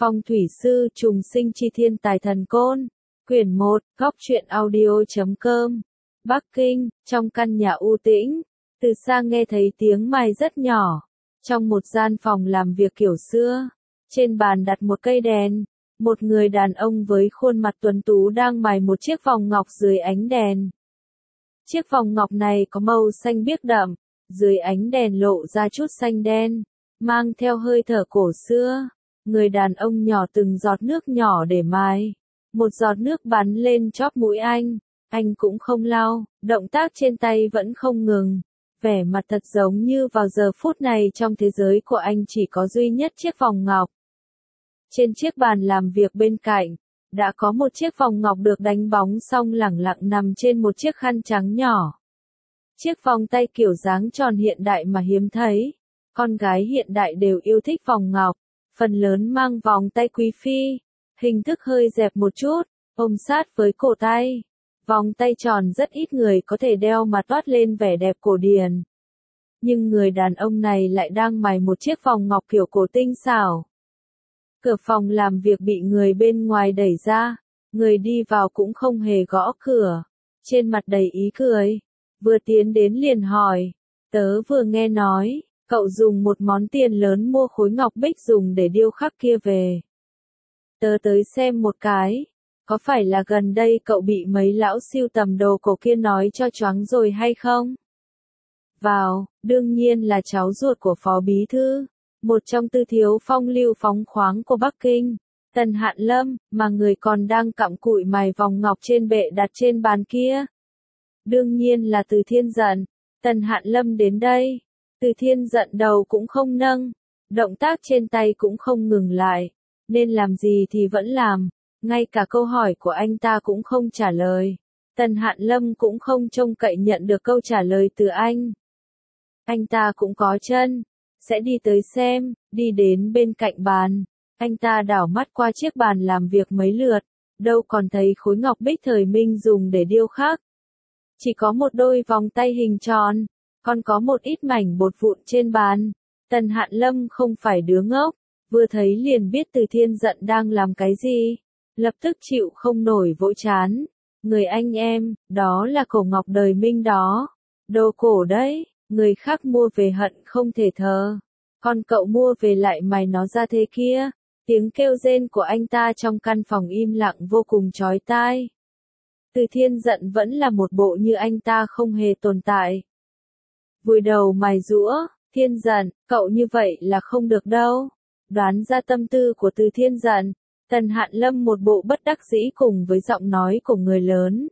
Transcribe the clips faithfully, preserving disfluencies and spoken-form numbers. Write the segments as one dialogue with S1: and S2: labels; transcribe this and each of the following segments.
S1: Phong thủy sư trùng sinh chi thiên tài thần côn. Quyển một, góc truyện audio chấm com. Bắc Kinh, trong căn nhà u tĩnh, từ xa nghe thấy tiếng mài rất nhỏ. Trong một gian phòng làm việc kiểu xưa, trên bàn đặt một cây đèn, một người đàn ông với khuôn mặt tuấn tú đang mài một chiếc vòng ngọc dưới ánh đèn. Chiếc vòng ngọc này có màu xanh biếc đậm, dưới ánh đèn lộ ra chút xanh đen, mang theo hơi thở cổ xưa. Người đàn ông nhỏ từng giọt nước nhỏ để mài. Một giọt nước bắn lên chóp mũi anh. Anh cũng không lau, động tác trên tay vẫn không ngừng. Vẻ mặt thật giống như vào giờ phút này trong thế giới của anh chỉ có duy nhất chiếc vòng ngọc. Trên chiếc bàn làm việc bên cạnh, đã có một chiếc vòng ngọc được đánh bóng xong lẳng lặng nằm trên một chiếc khăn trắng nhỏ. Chiếc vòng tay kiểu dáng tròn hiện đại mà hiếm thấy. Con gái hiện đại đều yêu thích vòng ngọc, phần lớn mang vòng tay quý phi, hình thức hơi dẹp một chút, ôm sát với cổ tay. Vòng tay tròn rất ít người có thể đeo mà toát lên vẻ đẹp cổ điển. Nhưng người đàn ông này lại đang mài một chiếc vòng ngọc kiểu cổ tinh xảo. Cửa phòng làm việc bị người bên ngoài đẩy ra, người đi vào cũng không hề gõ cửa, trên mặt đầy ý cười, vừa tiến đến liền hỏi, tớ vừa nghe nói, cậu dùng một món tiền lớn mua khối ngọc bích dùng để điêu khắc kia về. Tớ tới xem một cái, có phải là gần đây cậu bị mấy lão sưu tầm đồ cổ kia nói cho choáng rồi hay không? Vào, đương nhiên là cháu ruột của phó bí thư, một trong tư thiếu phong lưu phóng khoáng của Bắc Kinh, Tần Hạn Lâm, mà người còn đang cặm cụi mài vòng ngọc trên bệ đặt trên bàn kia. Đương nhiên là Từ Thiên giận, Tần Hạn Lâm đến đây, Từ Thiên giận đầu cũng không nâng, động tác trên tay cũng không ngừng lại, nên làm gì thì vẫn làm, ngay cả câu hỏi của anh ta cũng không trả lời. Tần Hạn Lâm cũng không trông cậy nhận được câu trả lời từ anh. Anh ta cũng có chân, sẽ đi tới xem, đi đến bên cạnh bàn. Anh ta đảo mắt qua chiếc bàn làm việc mấy lượt, đâu còn thấy khối ngọc bích thời Minh dùng để điêu khắc. Chỉ có một đôi vòng tay hình tròn, còn có một ít mảnh bột vụn trên bàn. Tần Hạn Lâm không phải đứa ngốc, vừa thấy liền biết Từ Thiên giận đang làm cái gì. Lập tức chịu không nổi vỗ chán. Người anh em, đó là cổ ngọc đời Minh đó. Đồ cổ đấy, người khác mua về hận không thể thờ. Còn cậu mua về lại mài nó ra thế kia. Tiếng kêu rên của anh ta trong căn phòng im lặng vô cùng chói tai. Từ Thiên giận vẫn là một bộ như anh ta không hề tồn tại. Vùi đầu mài giũa, Thiên giận, cậu như vậy là không được đâu. Đoán ra tâm tư của Từ Thiên giận, Tần Hạn Lâm một bộ bất đắc dĩ cùng với giọng nói của người lớn.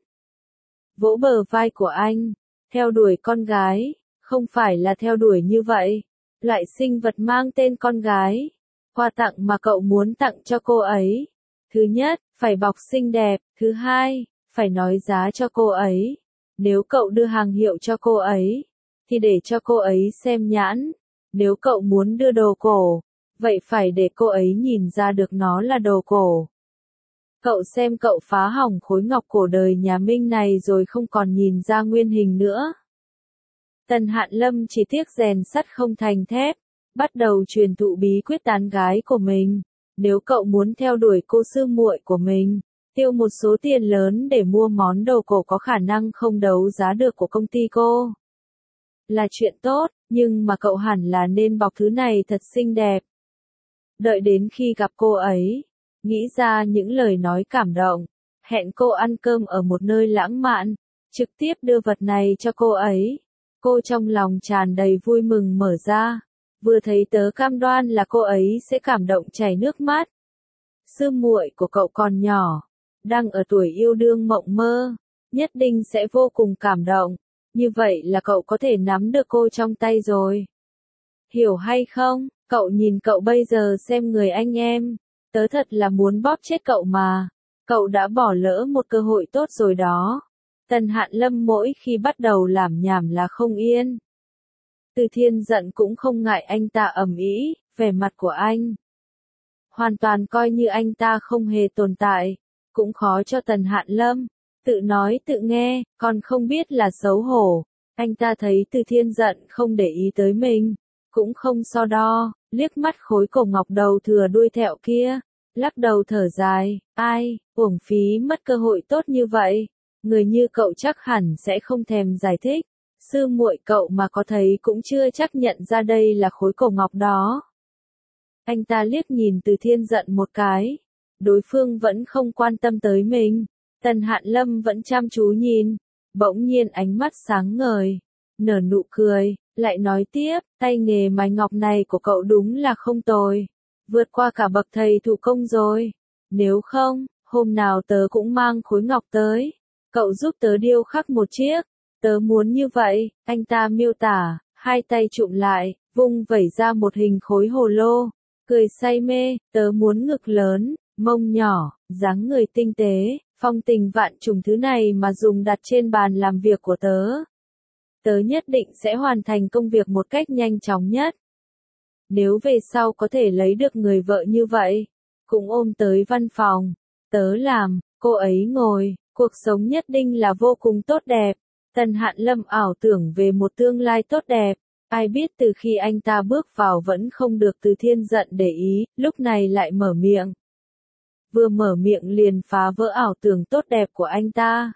S1: Vỗ bờ vai của anh, theo đuổi con gái, không phải là theo đuổi như vậy. Loại sinh vật mang tên con gái, quà tặng mà cậu muốn tặng cho cô ấy. Thứ nhất, phải bọc xinh đẹp, thứ hai, phải nói giá cho cô ấy. Nếu cậu đưa hàng hiệu cho cô ấy, thì để cho cô ấy xem nhãn. Nếu cậu muốn đưa đồ cổ, vậy phải để cô ấy nhìn ra được nó là đồ cổ. Cậu xem cậu phá hỏng khối ngọc cổ đời nhà Minh này rồi không còn nhìn ra nguyên hình nữa. Tần Hạn Lâm chỉ tiếc rèn sắt không thành thép, bắt đầu truyền thụ bí quyết tán gái của mình. Nếu cậu muốn theo đuổi cô sư muội của mình, tiêu một số tiền lớn để mua món đồ cổ có khả năng không đấu giá được của công ty cô, là chuyện tốt, nhưng mà cậu hẳn là nên bọc thứ này thật xinh đẹp. Đợi đến khi gặp cô ấy, nghĩ ra những lời nói cảm động, hẹn cô ăn cơm ở một nơi lãng mạn, trực tiếp đưa vật này cho cô ấy. Cô trong lòng tràn đầy vui mừng mở ra, vừa thấy tớ cam đoan là cô ấy sẽ cảm động chảy nước mắt. Sư muội của cậu còn nhỏ, đang ở tuổi yêu đương mộng mơ, nhất định sẽ vô cùng cảm động, như vậy là cậu có thể nắm được cô trong tay rồi. Hiểu hay không? Cậu nhìn cậu bây giờ xem người anh em, tớ thật là muốn bóp chết cậu mà, cậu đã bỏ lỡ một cơ hội tốt rồi đó. Tần Hạn Lâm mỗi khi bắt đầu làm nhảm là không yên. Từ Thiên giận cũng không ngại anh ta ầm ĩ, vẻ mặt của anh hoàn toàn coi như anh ta không hề tồn tại, cũng khó cho Tần Hạn Lâm, tự nói tự nghe, còn không biết là xấu hổ. Anh ta thấy Từ Thiên giận không để ý tới mình, cũng không so đo, liếc mắt khối cổ ngọc đầu thừa đuôi thẹo kia, lắc đầu thở dài, ai, uổng phí mất cơ hội tốt như vậy. Người như cậu chắc hẳn sẽ không thèm giải thích. Sư muội cậu mà có thấy cũng chưa chắc nhận ra đây là khối cổ ngọc đó. Anh ta liếc nhìn Từ Thiên giận một cái. Đối phương vẫn không quan tâm tới mình. Tần Hạn Lâm vẫn chăm chú nhìn. Bỗng nhiên ánh mắt sáng ngời. Nở nụ cười, lại nói tiếp, tay nghề mài ngọc này của cậu đúng là không tồi. Vượt qua cả bậc thầy thủ công rồi. Nếu không, hôm nào tớ cũng mang khối ngọc tới. Cậu giúp tớ điêu khắc một chiếc. Tớ muốn như vậy, anh ta miêu tả, hai tay trụm lại, vung vẩy ra một hình khối hồ lô. Cười say mê, tớ muốn ngực lớn, mông nhỏ, dáng người tinh tế, phong tình vạn trùng thứ này mà dùng đặt trên bàn làm việc của tớ. Tớ nhất định sẽ hoàn thành công việc một cách nhanh chóng nhất. Nếu về sau có thể lấy được người vợ như vậy, cũng ôm tới văn phòng, tớ làm, cô ấy ngồi, cuộc sống nhất định là vô cùng tốt đẹp. Tần Hạn Lâm ảo tưởng về một tương lai tốt đẹp, ai biết từ khi anh ta bước vào vẫn không được Từ Thiên giận để ý, lúc này lại mở miệng. Vừa mở miệng liền phá vỡ ảo tưởng tốt đẹp của anh ta.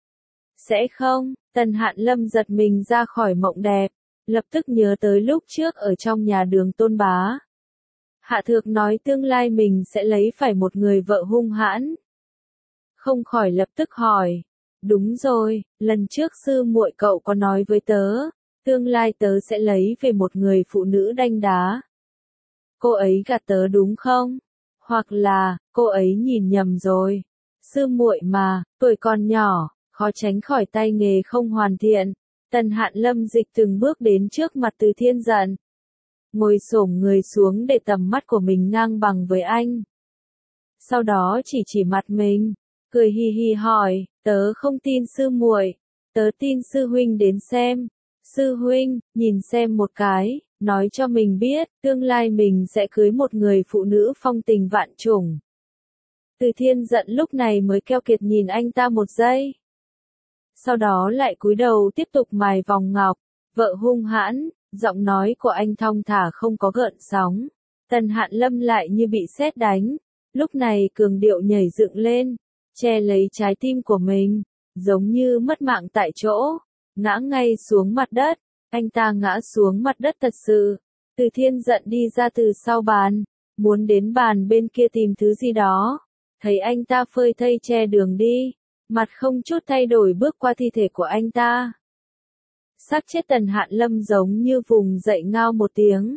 S1: Sẽ không, Tần Hạn Lâm giật mình ra khỏi mộng đẹp, lập tức nhớ tới lúc trước ở trong nhà Đường Tôn Bá. Hạ Thược nói tương lai mình sẽ lấy phải một người vợ hung hãn. Không khỏi lập tức hỏi. Đúng rồi, lần trước sư muội cậu có nói với tớ, tương lai tớ sẽ lấy về một người phụ nữ đanh đá. Cô ấy gạt tớ đúng không? Hoặc là, cô ấy nhìn nhầm rồi. Sư muội mà, tuổi còn nhỏ, khó tránh khỏi tay nghề không hoàn thiện. Tần Hạn Lâm dịch từng bước đến trước mặt Từ Thiên giận. Ngồi xổm người xuống để tầm mắt của mình ngang bằng với anh. Sau đó chỉ chỉ mặt mình. Cười hi hi hỏi, tớ không tin sư muội, tớ tin sư huynh đến xem. Sư huynh, nhìn xem một cái, nói cho mình biết, tương lai mình sẽ cưới một người phụ nữ phong tình vạn trùng. Từ Thiên giận lúc này mới keo kiệt nhìn anh ta một giây. Sau đó lại cúi đầu tiếp tục mài vòng ngọc, vợ hung hãn, giọng nói của anh thong thả không có gợn sóng. Tần Hạn Lâm lại như bị sét đánh, lúc này cường điệu nhảy dựng lên. Che lấy trái tim của mình, giống như mất mạng tại chỗ, ngã ngay xuống mặt đất, anh ta ngã xuống mặt đất thật sự. Từ Thiên giận đi ra từ sau bàn, muốn đến bàn bên kia tìm thứ gì đó, thấy anh ta phơi thây che đường đi, mặt không chút thay đổi bước qua thi thể của anh ta. Xác chết Tần Hạn Lâm giống như vùng dậy ngao một tiếng.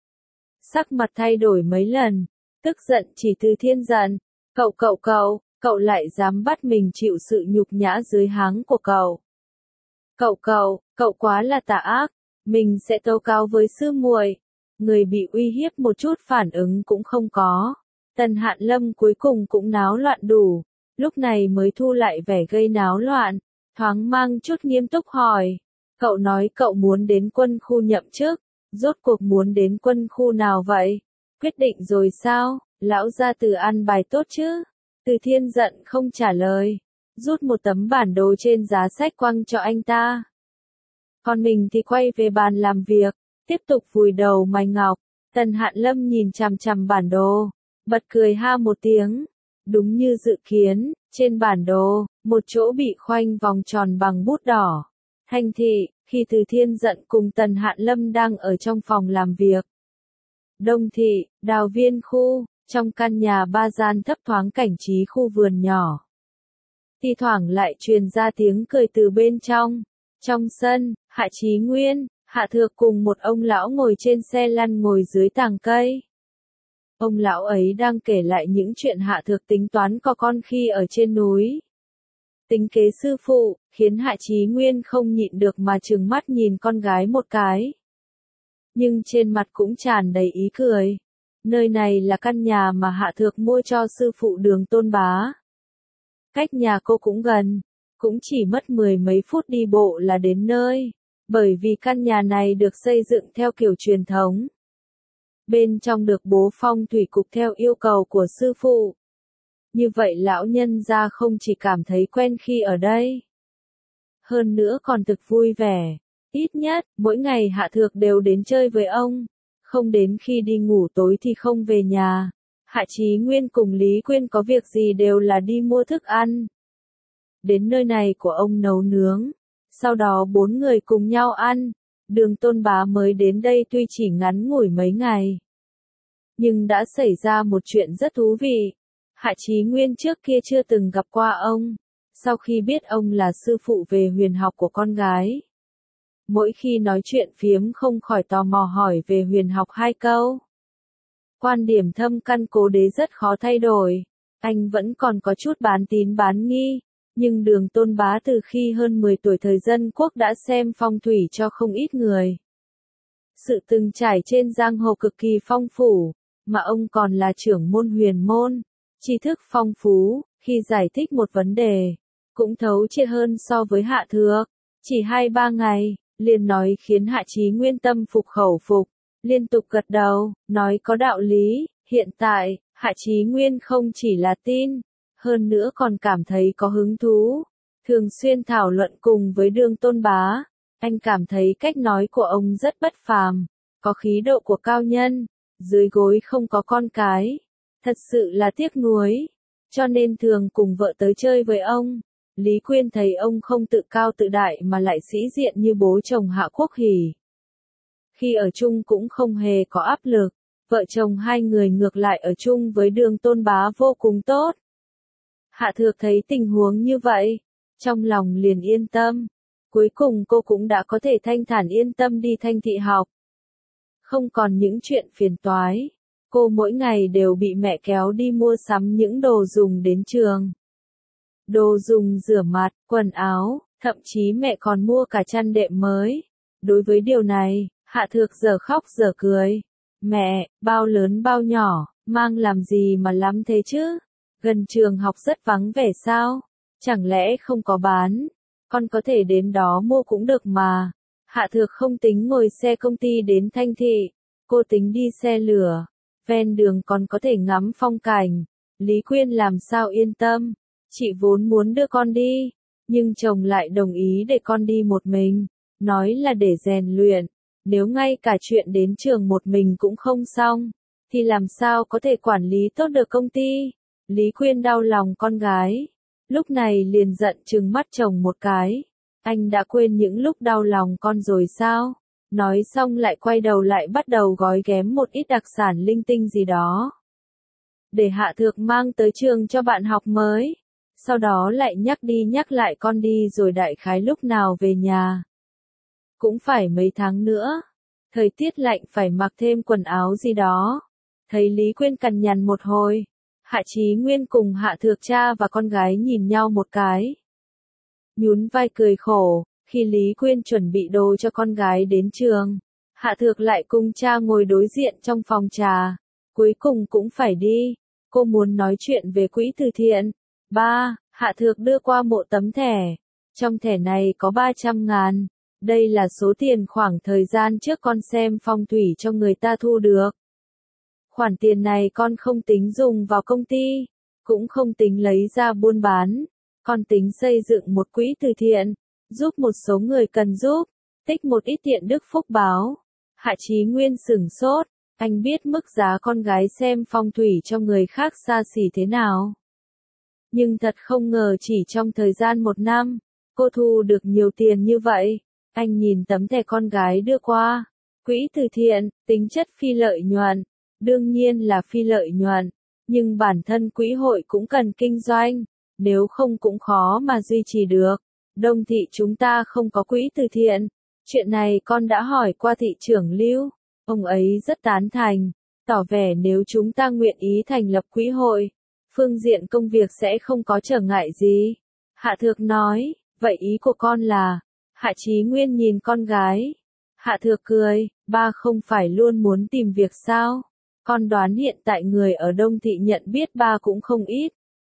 S1: Sắc mặt thay đổi mấy lần, tức giận chỉ Từ Thiên giận, cậu cậu cậu. Cậu lại dám bắt mình chịu sự nhục nhã dưới háng của cậu. Cậu cậu, cậu quá là tà ác, mình sẽ tố cáo với sư muội. Người bị uy hiếp một chút phản ứng cũng không có. Tần Hạn Lâm cuối cùng cũng náo loạn đủ, lúc này mới thu lại vẻ gây náo loạn, thoáng mang chút nghiêm túc hỏi. Cậu nói cậu muốn đến quân khu nhậm chức, rốt cuộc muốn đến quân khu nào vậy? Quyết định rồi sao? Lão gia tử ăn bài tốt chứ? Từ Thiên giận không trả lời, rút một tấm bản đồ trên giá sách quăng cho anh ta. Còn mình thì quay về bàn làm việc, tiếp tục vùi đầu mài ngọc. Tần Hạn Lâm nhìn chằm chằm bản đồ, bật cười ha một tiếng. Đúng như dự kiến, trên bản đồ, một chỗ bị khoanh vòng tròn bằng bút đỏ. Thành thị, khi Từ Thiên giận cùng Tần Hạn Lâm đang ở trong phòng làm việc. Đông thị, Đào Viên khu. Trong căn nhà ba gian thấp thoáng cảnh trí khu vườn nhỏ. Thi thoảng lại truyền ra tiếng cười từ bên trong. Trong sân, Hạ Chí Nguyên, Hạ Thược cùng một ông lão ngồi trên xe lăn ngồi dưới tàng cây. Ông lão ấy đang kể lại những chuyện Hạ Thược tính toán có con khi ở trên núi. Tính kế sư phụ, khiến Hạ Chí Nguyên không nhịn được mà trừng mắt nhìn con gái một cái. Nhưng trên mặt cũng tràn đầy ý cười. Nơi này là căn nhà mà Hạ Thược mua cho sư phụ Đường Tôn Bá. Cách nhà cô cũng gần, cũng chỉ mất mười mấy phút đi bộ là đến nơi, bởi vì căn nhà này được xây dựng theo kiểu truyền thống. Bên trong được bố phong thủy cục theo yêu cầu của sư phụ. Như vậy lão nhân gia không chỉ cảm thấy quen khi ở đây, hơn nữa còn thực vui vẻ. Ít nhất, mỗi ngày Hạ Thược đều đến chơi với ông. Không đến khi đi ngủ tối thì không về nhà. Hạ Chí Nguyên cùng Lý Quyên có việc gì đều là đi mua thức ăn. Đến nơi này của ông nấu nướng. Sau đó bốn người cùng nhau ăn. Đường Tôn Bá mới đến đây tuy chỉ ngắn ngủi mấy ngày. Nhưng đã xảy ra một chuyện rất thú vị. Hạ Chí Nguyên trước kia chưa từng gặp qua ông. Sau khi biết ông là sư phụ về huyền học của con gái. Mỗi khi nói chuyện phiếm không khỏi tò mò hỏi về huyền học hai câu. Quan điểm thâm căn cố đế rất khó thay đổi. Anh vẫn còn có chút bán tín bán nghi. Nhưng Đường Tôn Bá từ khi hơn mười tuổi thời dân quốc đã xem phong thủy cho không ít người. Sự từng trải trên giang hồ cực kỳ phong phú, mà ông còn là trưởng môn huyền môn, tri thức phong phú, khi giải thích một vấn đề, cũng thấu triệt hơn so với Hạ Thược. Chỉ hai ba ngày, liền nói khiến Hạ Chí Nguyên tâm phục khẩu phục, liên tục gật đầu, nói có đạo lý. Hiện tại, Hạ Chí Nguyên không chỉ là tin, hơn nữa còn cảm thấy có hứng thú, thường xuyên thảo luận cùng với Đường Tôn Bá. Anh cảm thấy cách nói của ông rất bất phàm, có khí độ của cao nhân, dưới gối không có con cái. Thật sự là tiếc nuối, cho nên thường cùng vợ tới chơi với ông. Lý Quyên thấy ông không tự cao tự đại mà lại sĩ diện như bố chồng Hạ Quốc Hỉ. Khi ở chung cũng không hề có áp lực, vợ chồng hai người ngược lại ở chung với Đường Tôn Bá vô cùng tốt. Hạ Thược thấy tình huống như vậy, trong lòng liền yên tâm. Cuối cùng cô cũng đã có thể thanh thản yên tâm đi Thanh Thị học. Không còn những chuyện phiền toái. Cô mỗi ngày đều bị mẹ kéo đi mua sắm những đồ dùng đến trường. Đồ dùng rửa mặt, quần áo, thậm chí mẹ còn mua cả chăn đệm mới. Đối với điều này, Hạ Thược giờ khóc giờ cười. Mẹ, bao lớn bao nhỏ, mang làm gì mà lắm thế chứ? Gần trường học rất vắng vẻ sao? Chẳng lẽ không có bán? Con có thể đến đó mua cũng được mà. Hạ Thược không tính ngồi xe công ty đến Thanh Thị. Cô tính đi xe lửa. Ven đường còn có thể ngắm phong cảnh. Lý Quyên làm sao yên tâm. Chị vốn muốn đưa con đi. Nhưng chồng lại đồng ý để con đi một mình. Nói là để rèn luyện. Nếu ngay cả chuyện đến trường một mình cũng không xong. Thì làm sao có thể quản lý tốt được công ty. Lý Quyên đau lòng con gái. Lúc này liền giận trừng mắt chồng một cái. Anh đã quên những lúc đau lòng con rồi sao? Nói xong lại quay đầu lại bắt đầu gói ghém một ít đặc sản linh tinh gì đó. Để Hạ Thược mang tới trường cho bạn học mới. Sau đó lại nhắc đi nhắc lại con đi rồi đại khái lúc nào về nhà. Cũng phải mấy tháng nữa. Thời tiết lạnh phải mặc thêm quần áo gì đó. Thấy Lý Quyên cằn nhằn một hồi. Hạ Chí Nguyên cùng Hạ Thược cha và con gái nhìn nhau một cái. Nhún vai cười khổ, khi Lý Quyên chuẩn bị đồ cho con gái đến trường. Hạ Thược lại cùng cha ngồi đối diện trong phòng trà. Cuối cùng cũng phải đi. Cô muốn nói chuyện về quỹ từ thiện. Ba, Hạ Thược đưa qua một tấm thẻ. Trong thẻ này có ba trăm ngàn. Đây là số tiền khoảng thời gian trước con xem phong thủy cho người ta thu được. Khoản tiền này con không tính dùng vào công ty, cũng không tính lấy ra buôn bán. Con tính xây dựng một quỹ từ thiện, giúp một số người cần giúp, tích một ít thiện đức phúc báo. Hạ Chí Nguyên sửng sốt, anh biết mức giá con gái xem phong thủy cho người khác xa xỉ thế nào. Nhưng thật không ngờ chỉ trong thời gian một năm, cô thu được nhiều tiền như vậy. Anh nhìn tấm thẻ con gái đưa qua. Quỹ từ thiện, tính chất phi lợi nhuận. Đương nhiên là phi lợi nhuận. Nhưng bản thân quỹ hội cũng cần kinh doanh. Nếu không cũng khó mà duy trì được. Đông thị chúng ta không có quỹ từ thiện. Chuyện này con đã hỏi qua thị trưởng Lưu. Ông ấy rất tán thành. Tỏ vẻ nếu chúng ta nguyện ý thành lập quỹ hội, phương diện công việc sẽ không có trở ngại gì. Hạ Thược nói, vậy ý của con là... Hạ Chí Nguyên nhìn con gái. Hạ Thược cười, ba không phải luôn muốn tìm việc sao? Con đoán hiện tại người ở Đông Thị nhận biết ba cũng không ít.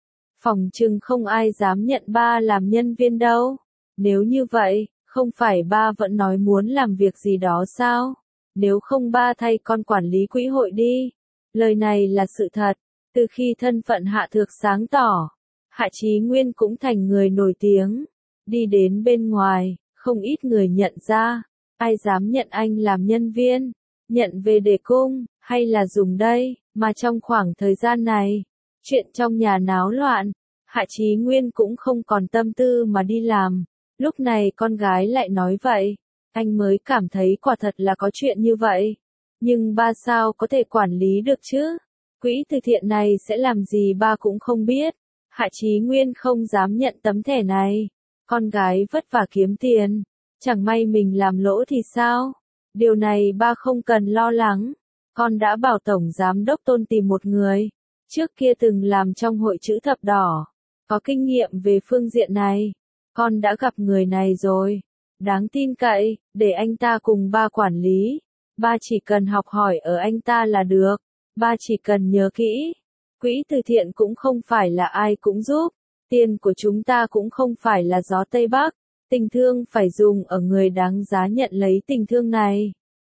S1: Phòng chừng không ai dám nhận ba làm nhân viên đâu. Nếu như vậy, không phải ba vẫn nói muốn làm việc gì đó sao? Nếu không ba thay con quản lý quỹ hội đi. Lời này là sự thật. Từ khi thân phận Hạ Thược sáng tỏ, Hạ Chí Nguyên cũng thành người nổi tiếng. Đi đến bên ngoài, không ít người nhận ra. Ai dám nhận anh làm nhân viên? Nhận về để cung, hay là dùng đây, Mà trong khoảng thời gian này, chuyện trong nhà náo loạn, Hạ Chí Nguyên cũng không còn tâm tư mà đi làm. Lúc này con gái lại nói vậy, anh mới cảm thấy quả thật là có chuyện như vậy. Nhưng ba sao có thể quản lý được chứ? Quỹ từ thiện này sẽ làm gì ba cũng không biết. Hạ Chí Nguyên không dám nhận tấm thẻ này. Con gái vất vả kiếm tiền, chẳng may mình làm lỗ thì sao? Điều này ba không cần lo lắng. Con đã bảo Tổng Giám đốc Tôn tìm một người, trước kia từng làm trong hội chữ thập đỏ, có kinh nghiệm về phương diện này. Con đã gặp người này rồi, đáng tin cậy, để anh ta cùng ba quản lý. Ba chỉ cần học hỏi ở anh ta là được, ba chỉ cần nhớ kỹ. Quỹ từ thiện cũng không phải là ai cũng giúp, tiền của chúng ta cũng không phải là gió Tây Bắc. Tình thương phải dùng ở người đáng giá nhận lấy tình thương này.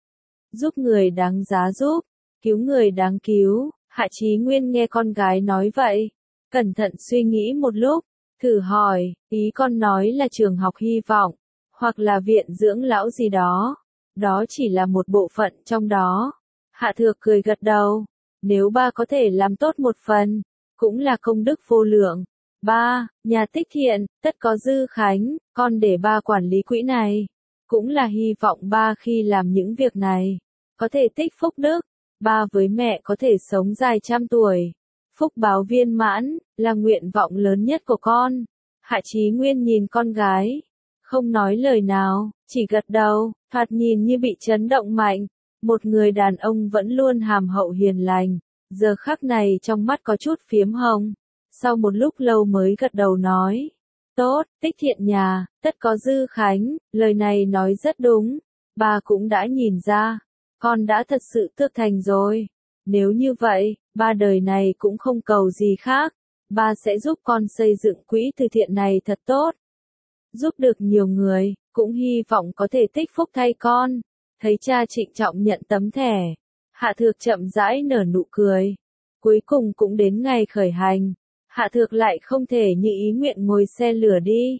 S1: Giúp người đáng giá giúp, cứu người đáng cứu. Hạ Chí Nguyên nghe con gái nói vậy, cẩn thận suy nghĩ một lúc, thử hỏi, ý con nói là trường học hy vọng, hoặc là viện dưỡng lão gì đó. Đó chỉ là một bộ phận trong đó. Hạ Thược cười gật đầu, nếu ba có thể làm tốt một phần, cũng là công đức vô lượng. Ba, nhà tích thiện, tất có dư khánh, con để ba quản lý quỹ này. Cũng là hy vọng ba khi làm những việc này, có thể tích phúc đức. Ba với mẹ có thể sống dài trăm tuổi. Phúc báo viên mãn, là nguyện vọng lớn nhất của con. Hạ Chí Nguyên nhìn con gái, không nói lời nào, chỉ gật đầu, thoạt nhìn như bị chấn động mạnh. Một người đàn ông vẫn luôn hàm hậu hiền lành, giờ khắc này trong mắt có chút phiếm hồng. Sau một lúc lâu mới gật đầu nói, tốt, tích thiện nhà, tất có dư khánh, lời này nói rất đúng. Ba cũng đã nhìn ra, con đã thật sự thực thành rồi. Nếu như vậy, ba đời này cũng không cầu gì khác. Ba sẽ giúp con xây dựng quỹ từ thiện này thật tốt. Giúp được nhiều người, cũng hy vọng có thể tích phúc thay con. Thấy cha trịnh trọng nhận tấm thẻ, Hạ Thược chậm rãi nở nụ cười. Cuối cùng cũng đến ngày khởi hành, Hạ Thược lại không thể như ý nguyện ngồi xe lửa đi.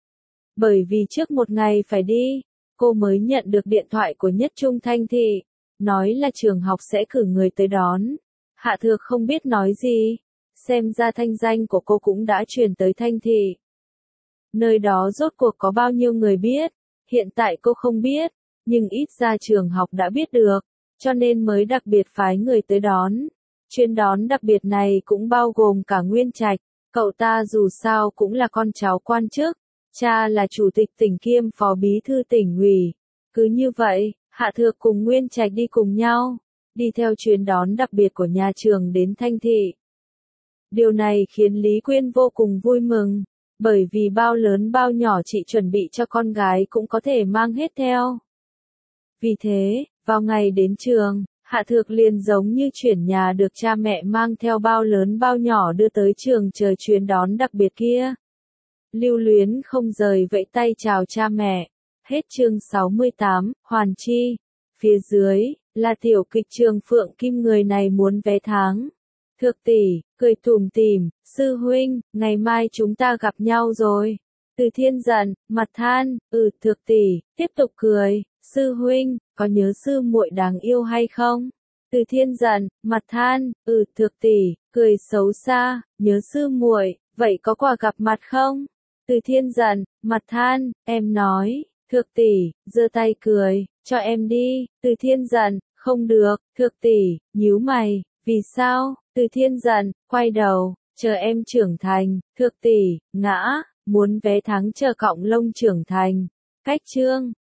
S1: Bởi vì trước một ngày phải đi, cô mới nhận được điện thoại của Nhất Trung Thanh Thị, nói là trường học sẽ cử người tới đón. Hạ Thược không biết nói gì, xem ra thanh danh của cô cũng đã truyền tới Thanh Thị. Nơi đó rốt cuộc có bao nhiêu người biết, hiện tại cô không biết, nhưng ít ra trường học đã biết được, cho nên mới đặc biệt phái người tới đón. Chuyến đón đặc biệt này cũng bao gồm cả Nguyên Trạch, cậu ta dù sao cũng là con cháu quan chức, cha là chủ tịch tỉnh kiêm phó bí thư tỉnh ủy. Cứ như vậy, Hạ Thược cùng Nguyên Trạch đi cùng nhau, đi theo chuyến đón đặc biệt của nhà trường đến Thanh Thị. Điều này khiến Lý Quyên vô cùng vui mừng, bởi vì bao lớn bao nhỏ chị chuẩn bị cho con gái cũng có thể mang hết theo. Vì thế, vào ngày đến trường, Hạ Thược liền giống như chuyển nhà được cha mẹ mang theo bao lớn bao nhỏ đưa tới trường chờ chuyến đón đặc biệt kia. Lưu Luyến không rời vẫy tay chào cha mẹ. Hết chương sáu mươi tám, Hoàn Chi. Phía dưới, là tiểu kịch Trường Phượng Kim, người này muốn vé tháng. Thược tỷ, cười tủm tỉm, sư huynh, ngày mai chúng ta gặp nhau rồi. Từ Thiên giận, mặt than, ừ Thược tỷ, tiếp tục cười, sư huynh, có nhớ sư muội đáng yêu hay không? Từ Thiên giận, mặt than, ừ Thược tỷ, cười xấu xa, nhớ sư muội, vậy có quà gặp mặt không? Từ Thiên giận, mặt than, em nói, Thược tỷ, giơ tay cười, cho em đi. Từ Thiên giận, không được. Thược tỷ, nhíu mày, vì sao? Từ Thiên giận, quay đầu, chờ em trưởng thành. Thược tỷ, ngã, muốn vé tháng chờ cọng lông trưởng thành. Cách chương